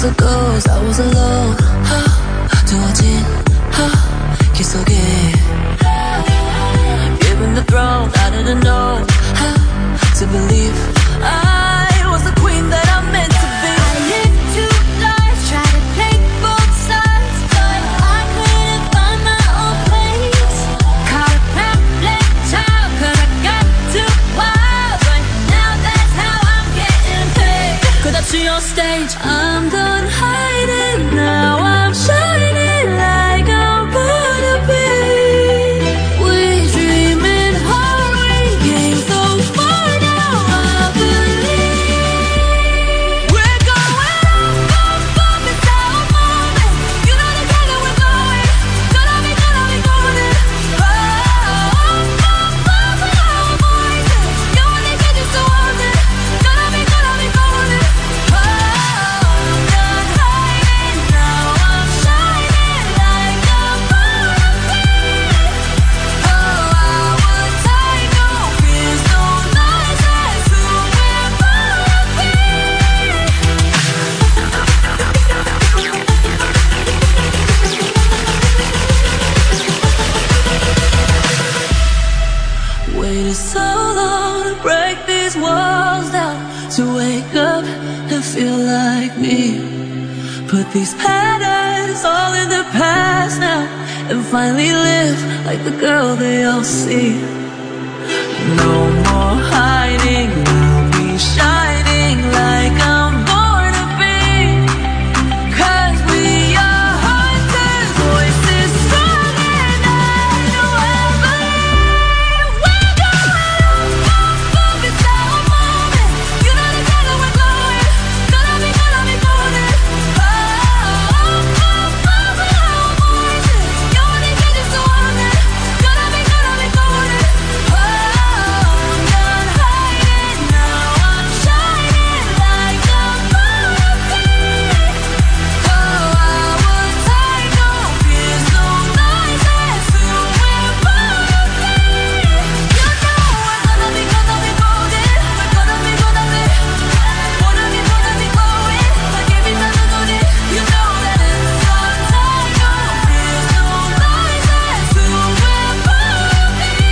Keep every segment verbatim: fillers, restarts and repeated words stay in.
as it goes, I was alone. 두어진 길 속에 given the throne, I didn't know how to believe I was the queen that I meant to be. I lived two lives, tried to play both sides, but I couldn't find my own place. Caught a pamphlet child, cause I got too wild, but now that's how I'm getting paid. Cause up to your stage, I'm done hiding, now I'm shining like I'm born to be. We dreaming hard, we came so far, now I believe we're going up, up, up, it's our moment. You know the kind that we're going, gonna be, gonna be golden. Oh, up, up, up, with our voices. You only get just to hold it, gonna be, gonna be golden. Oh, I'm done hiding, now I'm shining like I'm born to be. Oh, our tide, no fears, no lies, that's who we're born to be. Waited so long to break these walls down, to wake up and feel like me. Put these patterns all in the past now, and finally live like the girl they all see. No more hiding, I'll be shining like I'm born to be. Cause we are hunters, voices strong, and I know I believe we're going up, up, up, it's our moment. You know the kind that we're going, gonna be, gonna be golden. Oh, up, up, up, with our voices. You only get just to hold it, gonna be, gonna be golden. Oh, I'm done hiding, now I'm shining like I'm born to be. Oh, our tide, no fears, no lies, that's who we're born to be. You know we're gonna be, gonna be golden. We're gonna be, gonna be, wanna be, wanna be glowing like every time I go there. You know that it's our tide, no fears, no lies, that's who we're born to be.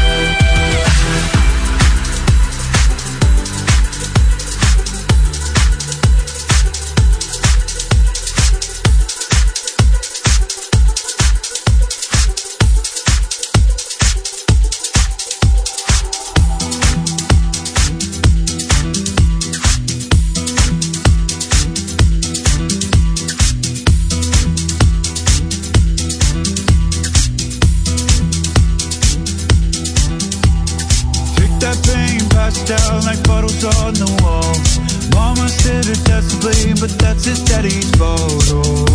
Take that pain, pass it down like bottles on the wall. Mama said that that's the blame, but that's his daddy's fault.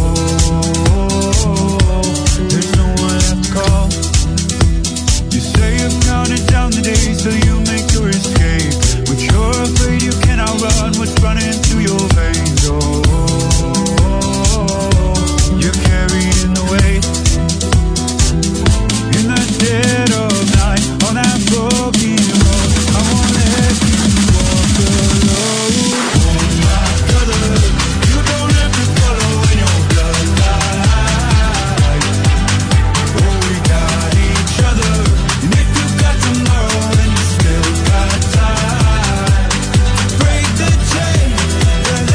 Oh, there's no one left to call. You say you've counted down the days till you make your escape, but you're afraid you cannot run what's running through your veins. Oh, you're carrying the weight in the dead of night on that broken road. I won't let you walk alone. Oh my brother, you don't have to follow in your bloodline. Oh, we got each other, and if you got tomorrow, then you still got time. Break the chain, the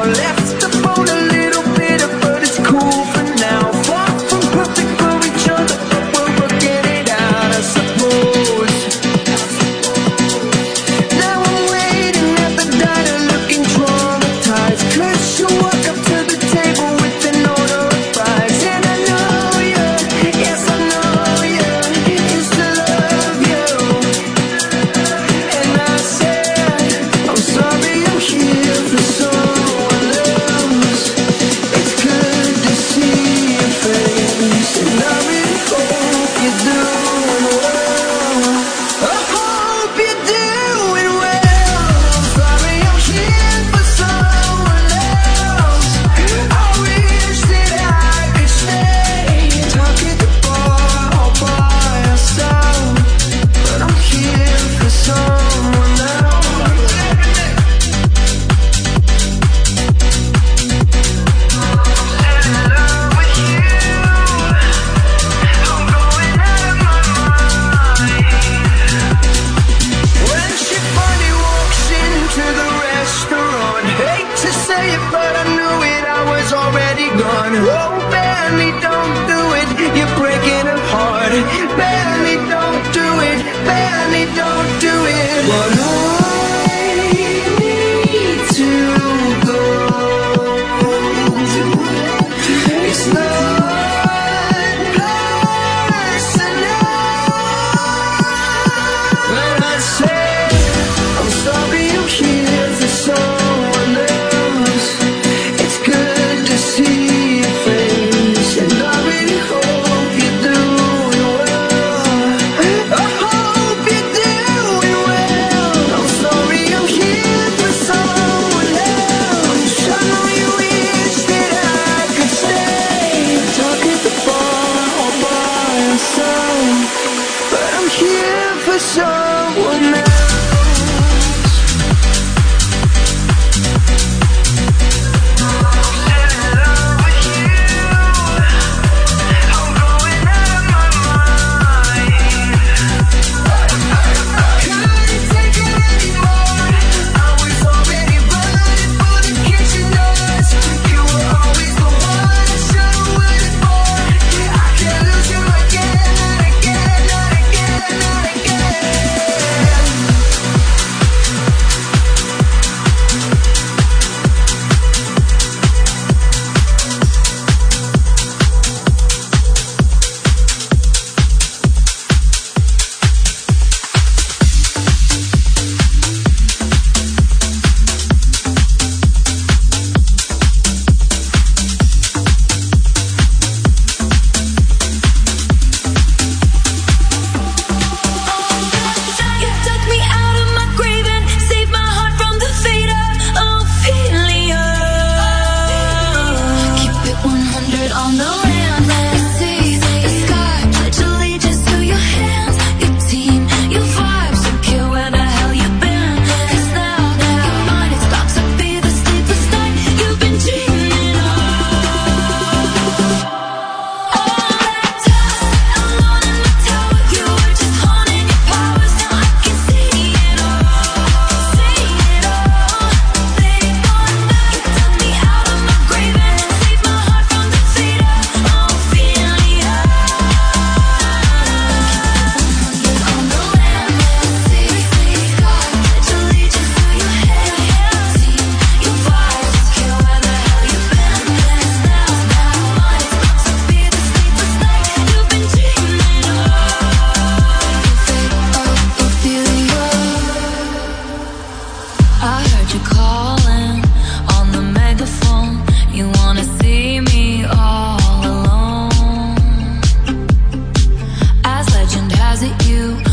has it, you